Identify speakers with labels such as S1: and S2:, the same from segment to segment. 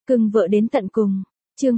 S1: Cưng vợ đến tận cùng. Chương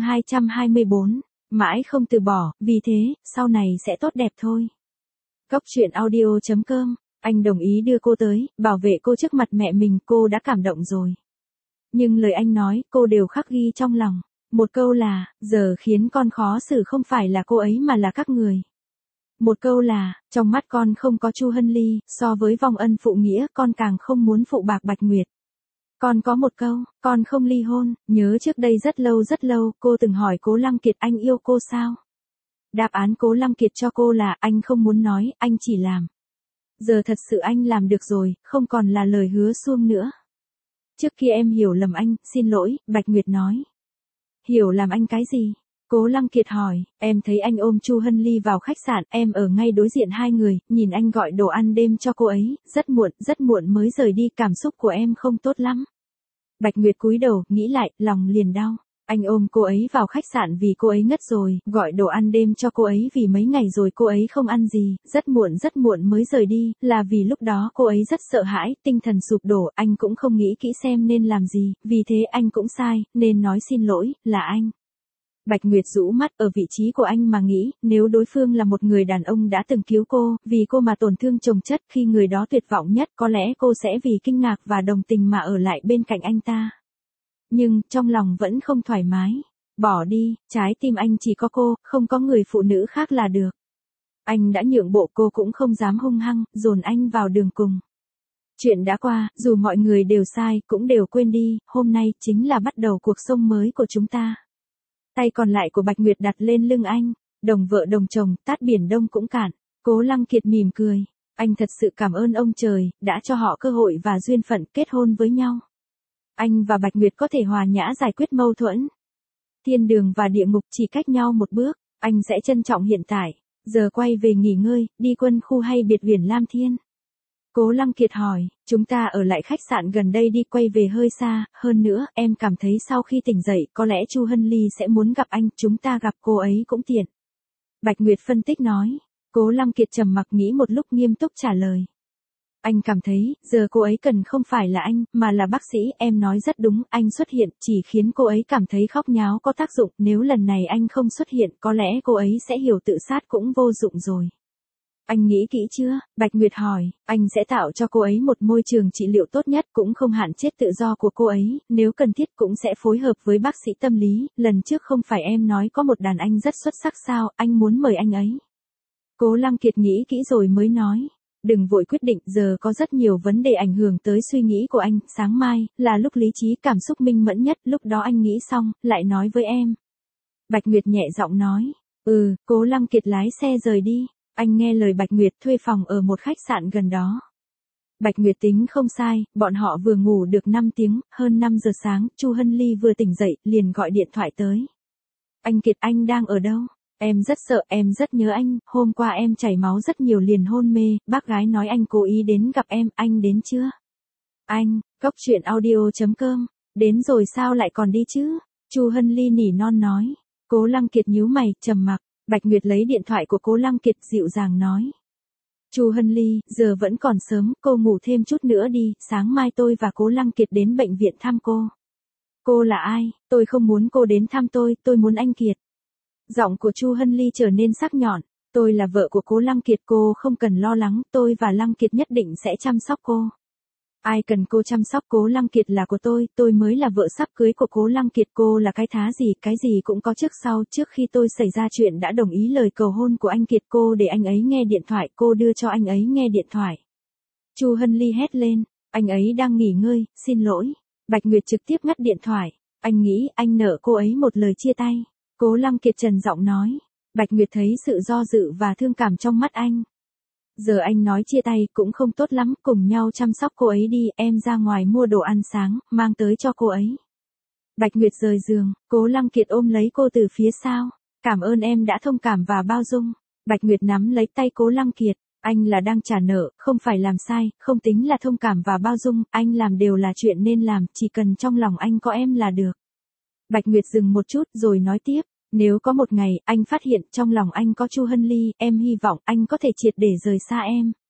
S1: 224. Mãi không từ bỏ, vì thế, sau này sẽ tốt đẹp thôi. Góc truyện audio.com. Anh đồng ý đưa cô tới, bảo vệ cô trước mặt mẹ mình, cô đã cảm động rồi. Nhưng lời anh nói, cô đều khắc ghi trong lòng. Một câu là, giờ khiến con khó xử không phải là cô ấy mà là các người. Một câu là, trong mắt con không có Chu Hân Ly, so với vong ân phụ nghĩa, con càng không muốn phụ bạc Bạch Nguyệt. Còn có một câu, con không ly hôn, nhớ trước đây rất lâu, cô từng hỏi Cố Lăng Kiệt anh yêu cô sao? Đáp án Cố Lăng Kiệt cho cô là anh không muốn nói, anh chỉ làm. Giờ thật sự anh làm được rồi, không còn là lời hứa suông nữa. Trước kia em hiểu lầm anh, xin lỗi, Bạch Nguyệt nói. Hiểu làm anh cái gì? Cố Lăng Kiệt hỏi, em thấy anh ôm Chu Hân Ly vào khách sạn, em ở ngay đối diện hai người, nhìn anh gọi đồ ăn đêm cho cô ấy, rất muộn mới rời đi, cảm xúc của em không tốt lắm. Bạch Nguyệt cúi đầu, nghĩ lại, lòng liền đau. Anh ôm cô ấy vào khách sạn vì cô ấy ngất rồi, gọi đồ ăn đêm cho cô ấy vì mấy ngày rồi cô ấy không ăn gì, rất muộn mới rời đi, là vì lúc đó cô ấy rất sợ hãi, tinh thần sụp đổ, anh cũng không nghĩ kỹ xem nên làm gì, vì thế anh cũng sai, nên nói xin lỗi, là anh. Bạch Nguyệt rũ mắt ở vị trí của anh mà nghĩ, nếu đối phương là một người đàn ông đã từng cứu cô, vì cô mà tổn thương chồng chất, khi người đó tuyệt vọng nhất, có lẽ cô sẽ vì kinh ngạc và đồng tình mà ở lại bên cạnh anh ta. Nhưng, trong lòng vẫn không thoải mái. Bỏ đi, trái tim anh chỉ có cô, không có người phụ nữ khác là được. Anh đã nhượng bộ, cô cũng không dám hung hăng, dồn anh vào đường cùng. Chuyện đã qua, dù mọi người đều sai, cũng đều quên đi, hôm nay chính là bắt đầu cuộc sống mới của chúng ta. Tay còn lại của Bạch Nguyệt đặt lên lưng anh, đồng vợ đồng chồng, tát biển đông cũng cạn. Cố Lăng Kiệt mỉm cười, anh thật sự cảm ơn ông trời, đã cho họ cơ hội và duyên phận kết hôn với nhau. Anh và Bạch Nguyệt có thể hòa nhã giải quyết mâu thuẫn. Thiên đường và địa ngục chỉ cách nhau một bước, anh sẽ trân trọng hiện tại. Giờ quay về nghỉ ngơi, đi quân khu hay biệt viện Lam Thiên? Cố Lăng Kiệt hỏi, chúng ta ở lại khách sạn gần đây đi, quay về hơi xa, hơn nữa, em cảm thấy sau khi tỉnh dậy, có lẽ Chu Hân Ly sẽ muốn gặp anh, chúng ta gặp cô ấy cũng tiện. Bạch Nguyệt phân tích nói, Cố Lăng Kiệt trầm mặc nghĩ một lúc nghiêm túc trả lời. Anh cảm thấy, giờ cô ấy cần không phải là anh, mà là bác sĩ, em nói rất đúng, anh xuất hiện, chỉ khiến cô ấy cảm thấy khóc nháo có tác dụng, nếu lần này anh không xuất hiện, có lẽ cô ấy sẽ hiểu tự sát cũng vô dụng rồi. Anh nghĩ kỹ chưa? Bạch Nguyệt hỏi, anh sẽ tạo cho cô ấy một môi trường trị liệu tốt nhất, cũng không hạn chế tự do của cô ấy, nếu cần thiết cũng sẽ phối hợp với bác sĩ tâm lý, lần trước không phải em nói có một đàn anh rất xuất sắc sao, anh muốn mời anh ấy. Cố Lăng Kiệt nghĩ kỹ rồi mới nói. Đừng vội quyết định, giờ có rất nhiều vấn đề ảnh hưởng tới suy nghĩ của anh, sáng mai, là lúc lý trí cảm xúc minh mẫn nhất, lúc đó anh nghĩ xong, lại nói với em. Bạch Nguyệt nhẹ giọng nói, Cố Lăng Kiệt lái xe rời đi, anh nghe lời Bạch Nguyệt thuê phòng ở một khách sạn gần đó. Bạch Nguyệt tính không sai, bọn họ vừa ngủ được 5 tiếng, hơn 5 giờ sáng, Chu Hân Ly vừa tỉnh dậy, liền gọi điện thoại tới. Anh Kiệt, anh đang ở đâu? Em rất sợ, em rất nhớ anh, hôm qua em chảy máu rất nhiều liền hôn mê, bác gái nói anh cố ý đến gặp em, anh đến chưa? Anh, góc truyện audio.com, đến rồi sao lại còn đi chứ? Chu Hân Ly nỉ non nói. Cố Lăng Kiệt nhíu mày, trầm mặc. Bạch Nguyệt lấy điện thoại của Cố Lăng Kiệt, dịu dàng nói. Chu Hân Ly, giờ vẫn còn sớm, cô ngủ thêm chút nữa đi, sáng mai tôi và Cố Lăng Kiệt đến bệnh viện thăm cô. Cô là ai? Tôi không muốn cô đến thăm tôi muốn anh Kiệt. Giọng của Chu Hân Ly trở nên sắc nhọn, tôi là vợ của Cố Lăng Kiệt, cô không cần lo lắng, tôi và Lăng Kiệt nhất định sẽ chăm sóc cô. Ai cần cô chăm sóc, Cố Lăng Kiệt là của tôi mới là vợ sắp cưới của Cố Lăng Kiệt, cô là cái thá gì, cái gì cũng có trước sau, trước khi tôi xảy ra chuyện đã đồng ý lời cầu hôn của anh Kiệt, cô để anh ấy nghe điện thoại, cô đưa cho anh ấy nghe điện thoại. Chu Hân Ly hét lên, anh ấy đang nghỉ ngơi, xin lỗi. Bạch Nguyệt trực tiếp ngắt điện thoại, anh nghĩ anh nợ cô ấy một lời chia tay. Cố Lăng Kiệt trần giọng nói. Bạch Nguyệt thấy sự do dự và thương cảm trong mắt anh. Giờ anh nói chia tay cũng không tốt lắm, cùng nhau chăm sóc cô ấy đi, em ra ngoài mua đồ ăn sáng, mang tới cho cô ấy. Bạch Nguyệt rời giường, Cố Lăng Kiệt ôm lấy cô từ phía sau. Cảm ơn em đã thông cảm và bao dung. Bạch Nguyệt nắm lấy tay Cố Lăng Kiệt. Anh là đang trả nợ, không phải làm sai, không tính là thông cảm và bao dung, anh làm đều là chuyện nên làm, chỉ cần trong lòng anh có em là được. Bạch Nguyệt dừng một chút rồi nói tiếp. Nếu có một ngày, anh phát hiện trong lòng anh có Chu Hân Ly, em hy vọng anh có thể triệt để rời xa em.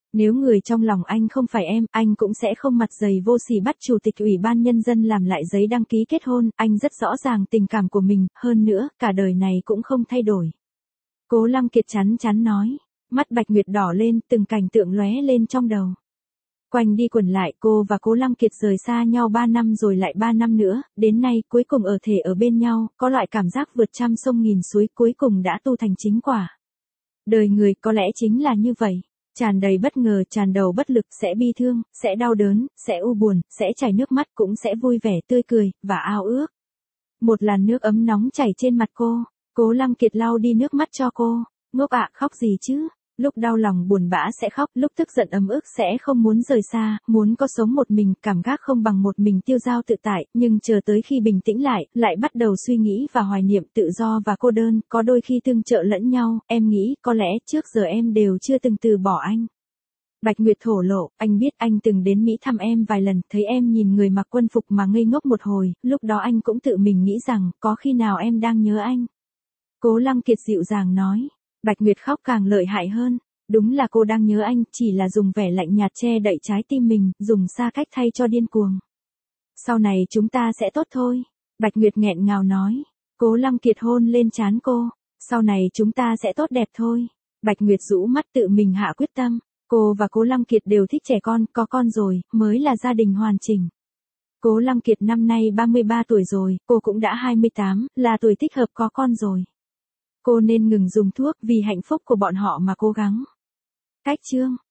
S1: Nếu người trong lòng anh không phải em, anh cũng sẽ không mặt dày vô sỉ bắt chủ tịch ủy ban nhân dân làm lại giấy đăng ký kết hôn, anh rất rõ ràng tình cảm của mình, hơn nữa, cả đời này cũng không thay đổi. Cố Lăng Kiệt chắn chắn nói, mắt Bạch Nguyệt đỏ lên, từng cảnh tượng lóe lên trong đầu. Quanh đi quẩn lại, cô và Cố Lăng Kiệt rời xa nhau 3 năm rồi lại 3 năm nữa, đến nay cuối cùng ở thể ở bên nhau, có loại cảm giác vượt trăm sông nghìn suối cuối cùng đã tu thành chính quả. Đời người có lẽ chính là như vậy, tràn đầy bất ngờ, tràn đầu bất lực, sẽ bi thương, sẽ đau đớn, sẽ u buồn, sẽ chảy nước mắt cũng sẽ vui vẻ tươi cười, và ao ước. Một làn nước ấm nóng chảy trên mặt cô, Cố Lăng Kiệt lau đi nước mắt cho cô, ngốc ạ, khóc gì chứ? Lúc đau lòng buồn bã sẽ khóc, lúc tức giận ấm ức sẽ không muốn rời xa, muốn có sống một mình, cảm giác không bằng một mình tiêu dao tự tại, nhưng chờ tới khi bình tĩnh lại bắt đầu suy nghĩ và hoài niệm tự do và cô đơn, có đôi khi tương trợ lẫn nhau, em nghĩ, có lẽ trước giờ em đều chưa từng từ bỏ anh. Bạch Nguyệt thổ lộ, anh biết anh từng đến Mỹ thăm em vài lần, thấy em nhìn người mặc quân phục mà ngây ngốc một hồi, lúc đó anh cũng tự mình nghĩ rằng, có khi nào em đang nhớ anh. Cố Lăng Kiệt dịu dàng nói. Bạch Nguyệt khóc càng lợi hại hơn, đúng là cô đang nhớ anh, chỉ là dùng vẻ lạnh nhạt che đậy trái tim mình, dùng xa cách thay cho điên cuồng. Sau này chúng ta sẽ tốt thôi, Bạch Nguyệt nghẹn ngào nói. Cố Lăng Kiệt hôn lên trán cô, sau này chúng ta sẽ tốt đẹp thôi. Bạch Nguyệt rũ mắt tự mình hạ quyết tâm, cô và Cố Lăng Kiệt đều thích trẻ con, có con rồi, mới là gia đình hoàn chỉnh. Cố Lăng Kiệt năm nay 33 tuổi rồi, cô cũng đã 28, là tuổi thích hợp có con rồi. Cô nên ngừng dùng thuốc vì hạnh phúc của bọn họ mà cố gắng. Cách chương